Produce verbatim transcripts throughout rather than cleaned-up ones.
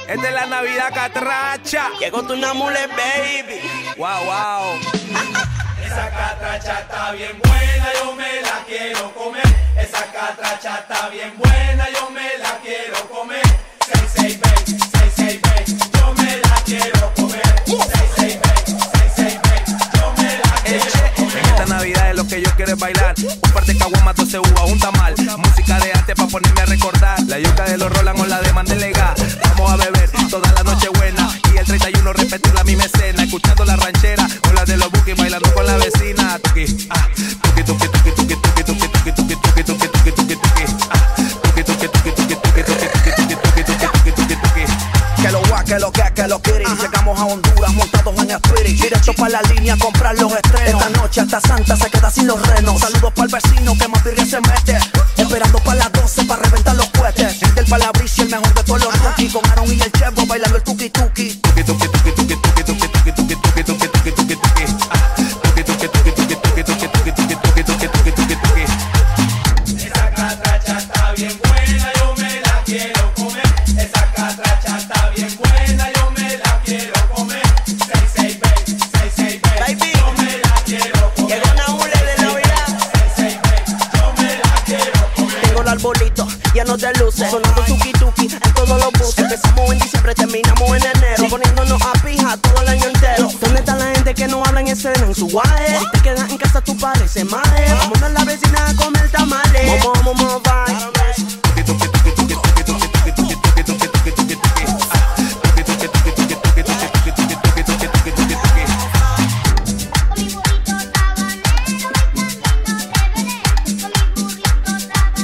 Esta es la Navidad catracha. Llegó tu namule, baby. Wow, wow. Esa catracha está bien buena, yo me la quiero comer. Esa catracha está bien buena, yo me la quiero comer. seis seis veinte, seis seis veinte, yo me la quiero comer. seis seis veinte, seis seis veinte, yo me la quiero comer. En esta Navidad es lo que yo quiero es bailar. Un par de caguamas, doce uvas, un tamal. Música de antes pa' ponerme a recordar. La yuca de los Roland o la de Mandela. Vamos a beber toda la noche buena. Y el treinta y uno repetir la misma escena. Escuchando la ranchera o la de los Bukis bailando con la vecina. Tuki, ah, tuki, tuki, tuki, tuki, tuki, tuki, tuki, tuki, tuki, tuki, tuki, tuki, tuki, ah, tuki, tuki, tuki, tuki, tuki, tuki, tuki, tuki, tuki, tuki, tuki, tuki. Que lo guá, que lo que, que lo quieren. Llegamos a Honduras montados en Spirit. Directo pa' la línea a comprar los estrenos. Esta noche hasta Santa se queda sin los renos. Saludos pa'l vecino que más birria se mete. Esperando pa' las doce pa' reventar los cohetes. El del Palabricio, el mejor de todos los rookies. Con Aaron y el Chevo bailando el tuki tuki. Tuki, tuki, tuki, tuki, tuki, tuki, tuki, tuki, tuki, tuki, tuki, tuki, tuki, ah, tuki, tuki, tuki, tuki, tuki, tuki, tuki, tuki, tuki, tuki, tuki, tuki, tuki. Esa catracha está bien buena, yo me la quiero comer. Esa catracha está bien buena, yo me la quiero comer. seis seis veinte, seis seis veinte, yo me la quiero comer. Llegó namule de Navidad. seis seis veinte, yo me la quiero comer. Tengo el arbolito lleno de luces, sonando tuki tuki en todos los buses. Empezamos en diciembre, terminamos en enero, poniéndonos a pija todo el año entero. ¿Dónde está la gente que no habla en escena en su guaje? Si te quedas en casa tú pareces maje. Vámonos a la vecina a comer tamales. Momo, momo, bye. Tuki, tuki, tuki, tuki, tuki, tuki, tuki, tuki, tuki, tuki, tuki, tuki, tuki, ah, tuki, tuki, tuki, tuki, tuki, tuki, tuki, tuki, tuki, tuki, tuki, tuki, tuki. Con mi burrito tabanero, con mi burrito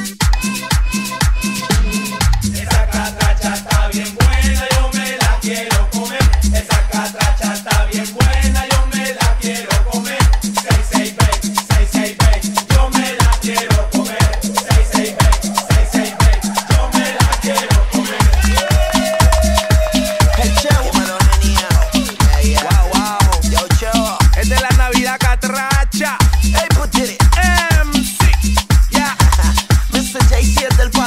tabanero. Esa catracha está bien buena, yo me la quiero comer. Esa catracha está bien buena, yo me la quiero comer. seis seis veinte, seis seis veinte, yo me la quiero comer. seis seis veinte, seis seis veinte, yo me la quiero comer. El Chevo. Wow, wow. Yo, Chevo. Esta es la Navidad catracha. Hey, put it. M C, yeah. mister J C es del